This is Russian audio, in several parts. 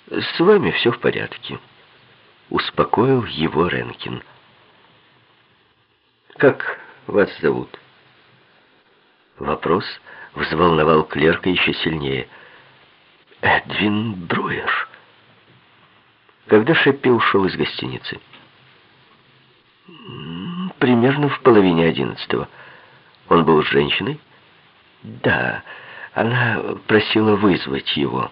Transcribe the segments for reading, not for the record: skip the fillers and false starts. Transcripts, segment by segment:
«С вами все в порядке», — успокоил его Ренкин. «Как вас зовут?» Вопрос взволновал клерка еще сильнее. «Эдвин Бруер». Когда Шеппи ушел из гостиницы? Примерно в половине 11. Он был с женщиной? Да, она просила вызвать его.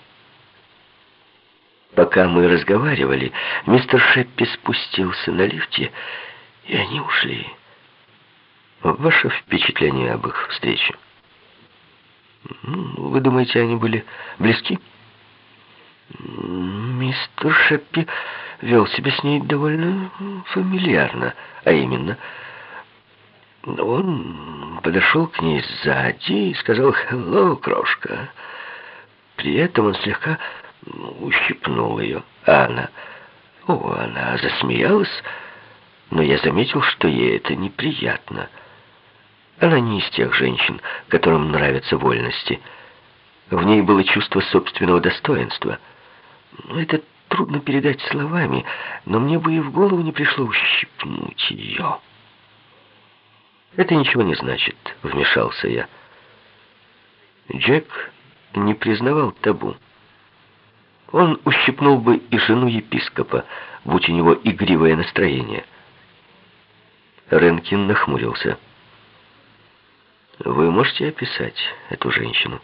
Пока мы разговаривали, мистер Шеппи спустился на лифте, и они ушли. Ваше впечатление об их встрече? Вы думаете, они были близки? Мистер Шеппи вел себя с ней довольно фамильярно, а именно, он подошел к ней сзади и сказал «Hello, крошка». При этом он слегка ущипнул ее, а она засмеялась, но я заметил, что ей это неприятно. Она не из тех женщин, которым нравятся вольности. В ней было чувство собственного достоинства. Это трудно передать словами, но мне бы и в голову не пришло ущипнуть ее. «Это ничего не значит», — вмешался я. Джек не признавал табу. Он ущипнул бы и жену епископа, будь у него игривое настроение. Ренкин нахмурился. «Вы можете описать эту женщину?»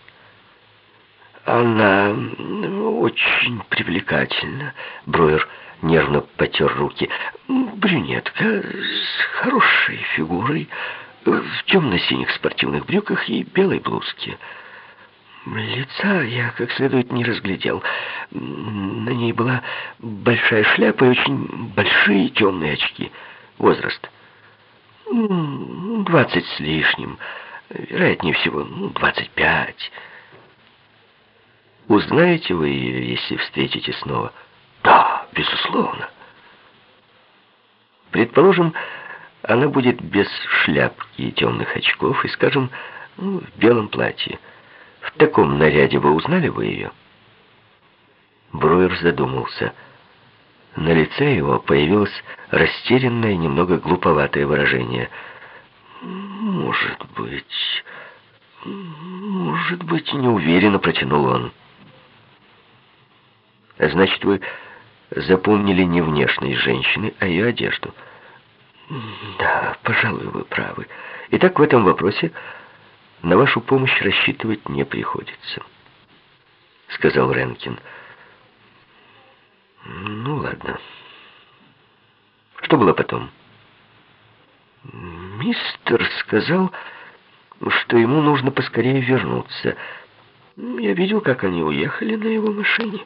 «Она очень привлекательна», — Бруер нервно потер руки. «Брюнетка с хорошей фигурой, в темно-синих спортивных брюках и белой блузке. Лица я как следует не разглядел. На ней была большая шляпа и очень большие темные очки. Возраст? 20 с лишним. Вероятнее всего, 25. Узнаете вы ее, если встретите снова? Да, безусловно. Предположим, она будет без шляпки и темных очков и, скажем, в белом платье. В таком наряде вы узнали бы ее? Бруер задумался. На лице его появилось растерянное, немного глуповатое выражение. Может быть, неуверенно протянул он. Значит, вы запомнили не внешность женщины, а ее одежду. Да, пожалуй, вы правы. Итак, в этом вопросе на вашу помощь рассчитывать не приходится, сказал Ренкин. Ну, ладно. Что было потом? Мистер сказал, что ему нужно поскорее вернуться. Я видел, как они уехали на его машине.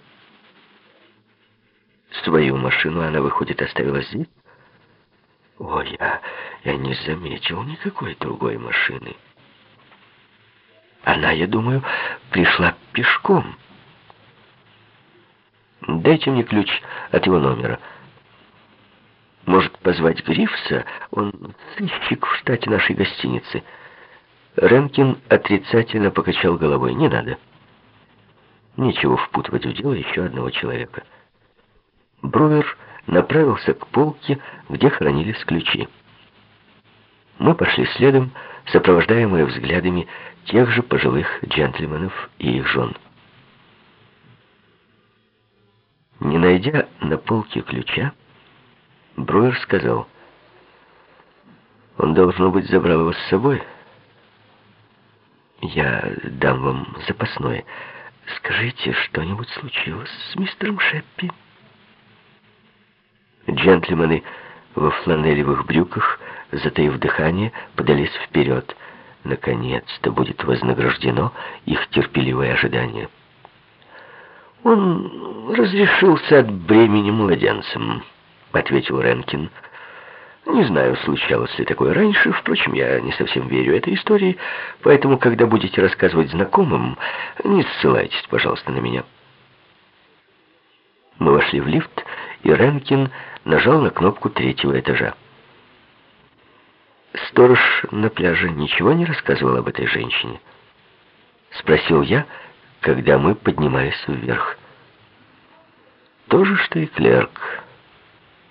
Свою машину она, выходит, оставила здесь? Ой, я не заметил никакой другой машины. Она, я думаю, пришла пешком. Дайте мне ключ от его номера. Может, позвать Грифса? Он сыщик в штате нашей гостиницы. Ренкин отрицательно покачал головой. Не надо. Нечего впутывать в дело еще одного человека. Бруер направился к полке, где хранились ключи. Мы пошли следом, сопровождаемые взглядами тех же пожилых джентльменов и их жен. Не найдя на полке ключа, Бруер сказал: «Он, должно быть, забрал его с собой. Я дам вам запасное. Скажите, что-нибудь случилось с мистером Шеппи?» Джентльмены во фланелевых брюках, затаив дыхание, подались вперед. Наконец-то будет вознаграждено их терпеливое ожидание. «Он разрешился от бремени младенцем», — ответил Ренкин. «Не знаю, случалось ли такое раньше. Впрочем, я не совсем верю этой истории, поэтому, когда будете рассказывать знакомым, не ссылайтесь, пожалуйста, на меня». Мы вошли в лифт, и Ренкин нажал на кнопку 3-го этажа. «Сторож на пляже ничего не рассказывал об этой женщине?» — спросил я, когда мы поднимались вверх. То же, что и клерк.